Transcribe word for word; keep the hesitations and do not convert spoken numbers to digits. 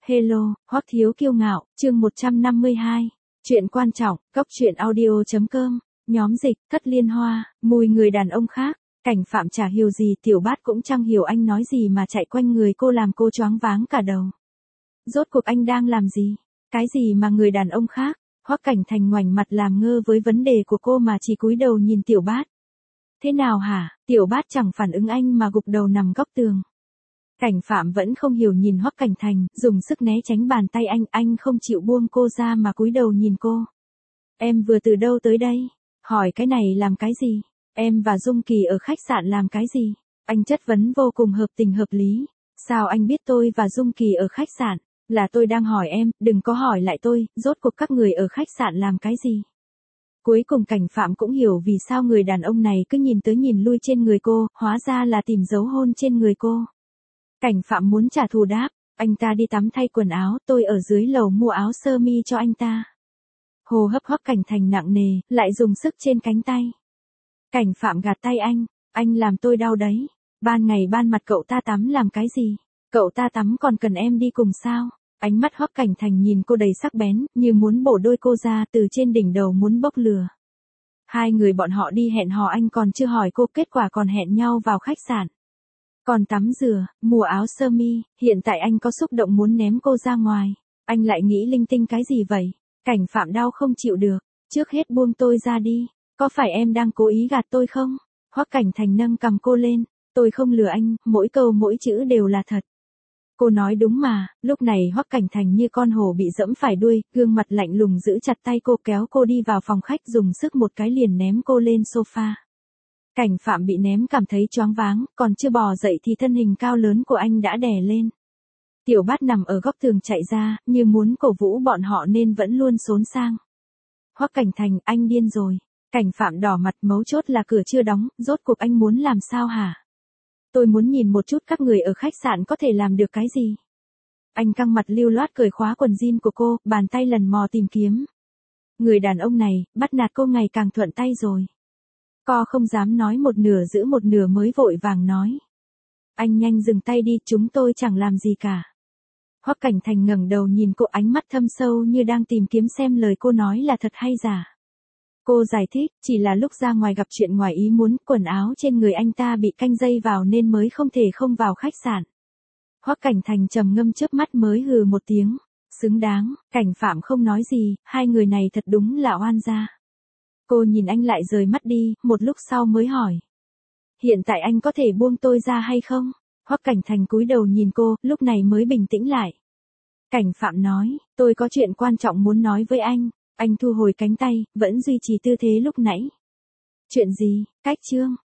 Hello, Hoắc Thiếu Kiêu Ngạo, chương một trăm năm mươi hai. Chuyện quan trọng, cốc truyện audio chấm com, nhóm dịch, Cất Liên Hoa, mùi người đàn ông khác, Cảnh Phạm chả hiểu gì, Tiểu Bát cũng chẳng hiểu anh nói gì mà chạy quanh người cô làm cô choáng váng cả đầu. Rốt cuộc anh đang làm gì? Cái gì mà người đàn ông khác? Hoắc Cảnh Thành ngoảnh mặt làm ngơ với vấn đề của cô mà chỉ cúi đầu nhìn Tiểu Bát. Thế nào hả? Tiểu Bát chẳng phản ứng anh mà gục đầu nằm góc tường. Cảnh Phạm vẫn không hiểu nhìn Hoắc Cảnh Thành, dùng sức né tránh bàn tay anh, anh không chịu buông cô ra mà cúi đầu nhìn cô. Em vừa từ đâu tới đây? Hỏi cái này làm cái gì? Em và Dung Kỳ ở khách sạn làm cái gì? Anh chất vấn vô cùng hợp tình hợp lý. Sao anh biết tôi và Dung Kỳ ở khách sạn? Là tôi đang hỏi em, đừng có hỏi lại tôi, rốt cuộc các người ở khách sạn làm cái gì? Cuối cùng Cảnh Phạm cũng hiểu vì sao người đàn ông này cứ nhìn tới nhìn lui trên người cô, hóa ra là tìm dấu hôn trên người cô. Cảnh Phạm muốn trả thù đáp, anh ta đi tắm thay quần áo, tôi ở dưới lầu mua áo sơ mi cho anh ta. Hô hấp Hoắc Cảnh Thành nặng nề, lại dùng sức trên cánh tay. Cảnh Phạm gạt tay anh, anh làm tôi đau đấy. Ban ngày ban mặt cậu ta tắm làm cái gì? Cậu ta tắm còn cần em đi cùng sao? Ánh mắt Hoắc Cảnh Thành nhìn cô đầy sắc bén, như muốn bổ đôi cô ra, từ trên đỉnh đầu muốn bốc lửa. Hai người bọn họ đi hẹn hò, anh còn chưa hỏi cô, kết quả còn hẹn nhau vào khách sạn. Còn tắm rửa, mua áo sơ mi, hiện tại anh có xúc động muốn ném cô ra ngoài. Anh lại nghĩ linh tinh cái gì vậy? Cảnh Phạm đau không chịu được, trước hết buông tôi ra đi. Có phải em đang cố ý gạt tôi không? Hoắc Cảnh Thành nâng cầm cô lên, tôi không lừa anh, mỗi câu mỗi chữ đều là thật. Cô nói đúng mà. Lúc này Hoắc Cảnh Thành như con hổ bị dẫm phải đuôi, gương mặt lạnh lùng giữ chặt tay cô, kéo cô đi vào phòng khách, dùng sức một cái liền ném cô lên sofa. Cảnh Phạm bị ném cảm thấy choáng váng, còn chưa bò dậy thì thân hình cao lớn của anh đã đè lên. Tiểu Bát nằm ở góc tường chạy ra, như muốn cổ vũ bọn họ nên vẫn luôn xốn sang. Hoắc Cảnh Thành, anh điên rồi. Cảnh Phạm đỏ mặt, mấu chốt là cửa chưa đóng, rốt cuộc anh muốn làm sao hả? Tôi muốn nhìn một chút các người ở khách sạn có thể làm được cái gì. Anh căng mặt lưu loát cởi khóa quần jean của cô, bàn tay lần mò tìm kiếm. Người đàn ông này, bắt nạt cô ngày càng thuận tay rồi. Co không dám nói một nửa giữ một nửa mới vội vàng nói. Anh nhanh dừng tay đi, chúng tôi chẳng làm gì cả. Hoắc Cảnh Thành ngẩng đầu nhìn cô, ánh mắt thâm sâu như đang tìm kiếm xem lời cô nói là thật hay giả. Cô giải thích, chỉ là lúc ra ngoài gặp chuyện ngoài ý muốn, quần áo trên người anh ta bị canh dây vào nên mới không thể không vào khách sạn. Hoắc Cảnh Thành trầm ngâm chớp mắt mới hừ một tiếng. Xứng đáng. Cảnh Phạm không nói gì, hai người này thật đúng là oan gia. Cô nhìn anh lại rời mắt đi, một lúc sau mới hỏi. Hiện tại anh có thể buông tôi ra hay không? Hoắc Cảnh Thành cúi đầu nhìn cô, lúc này mới bình tĩnh lại. Cảnh Phạm nói, tôi có chuyện quan trọng muốn nói với anh. Anh thu hồi cánh tay, vẫn duy trì tư thế lúc nãy. Chuyện gì? Cách chương.